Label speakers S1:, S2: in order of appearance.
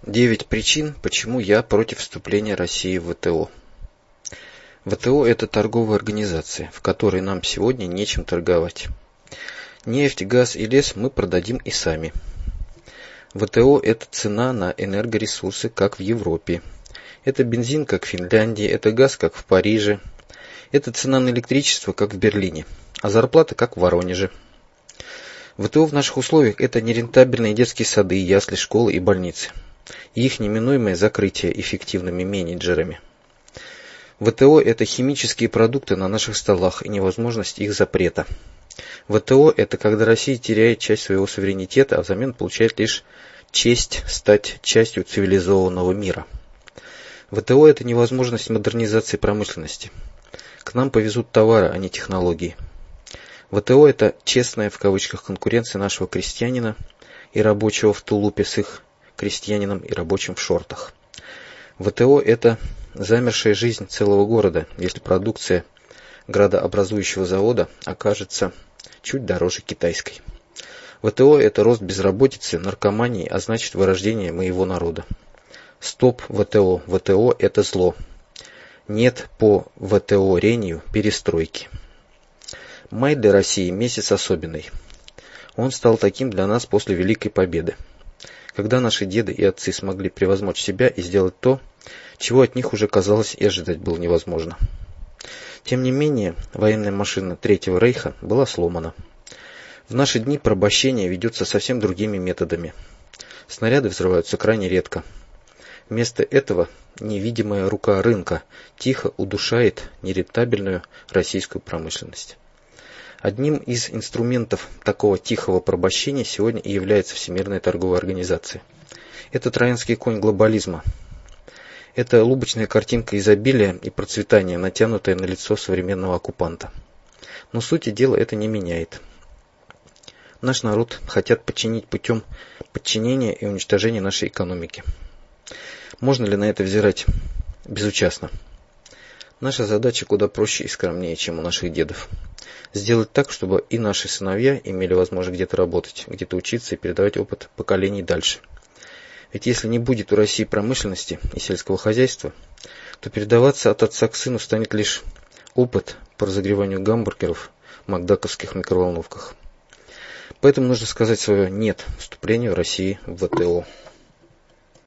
S1: 9 причин, почему я против вступления России в ВТО. ВТО – это торговая организация, в которой нам сегодня нечем торговать. Нефть, газ и лес мы продадим и сами. ВТО – это цена на энергоресурсы, как в Европе. Это бензин, как в Финляндии, это газ, как в Париже. Это цена на электричество, как в Берлине, а зарплата, как в Воронеже. ВТО в наших условиях – это нерентабельные детские сады, ясли, школы и больницы. И их неминуемое закрытие эффективными менеджерами. ВТО – это химические продукты на наших столах и невозможность их запрета. ВТО – это когда Россия теряет часть своего суверенитета, а взамен получает лишь честь стать частью цивилизованного мира. ВТО – это невозможность модернизации промышленности. К нам повезут товары, а не технологии. ВТО – это честная в кавычках конкуренция нашего крестьянина и рабочего в тулупе с их крестьянином и рабочим в шортах. ВТО – это замершая жизнь целого города, если продукция градообразующего завода окажется чуть дороже китайской. ВТО – это рост безработицы, наркомании, а значит вырождение моего народа. Стоп ВТО. ВТО – это зло. Нет по ВТО-рению перестройки. Май для России – месяц особенный. Он стал таким для нас после Великой Победы, когда наши деды и отцы смогли превозмочь себя и сделать то, чего от них уже казалось и ожидать было невозможно. Тем не менее, военная машина Третьего Рейха была сломана. В наши дни порабощение ведется совсем другими методами. Снаряды взрываются крайне редко. Вместо этого невидимая рука рынка тихо удушает нерентабельную российскую промышленность. Одним из инструментов такого тихого порабощения сегодня и является Всемирная торговая организация. Это троянский конь глобализма. Это лубочная картинка изобилия и процветания, натянутая на лицо современного оккупанта. Но сути дела это не меняет. Наш народ хотят подчинить путем подчинения и уничтожения нашей экономики. Можно ли на это взирать безучастно? Наша задача куда проще и скромнее, чем у наших дедов. Сделать так, чтобы и наши сыновья имели возможность где-то работать, где-то учиться и передавать опыт поколений дальше. Ведь если не будет у России промышленности и сельского хозяйства, то передаваться от отца к сыну станет лишь опыт по разогреванию гамбургеров в макдаковских микроволновках. Поэтому нужно сказать свое «нет» вступлению России в ВТО.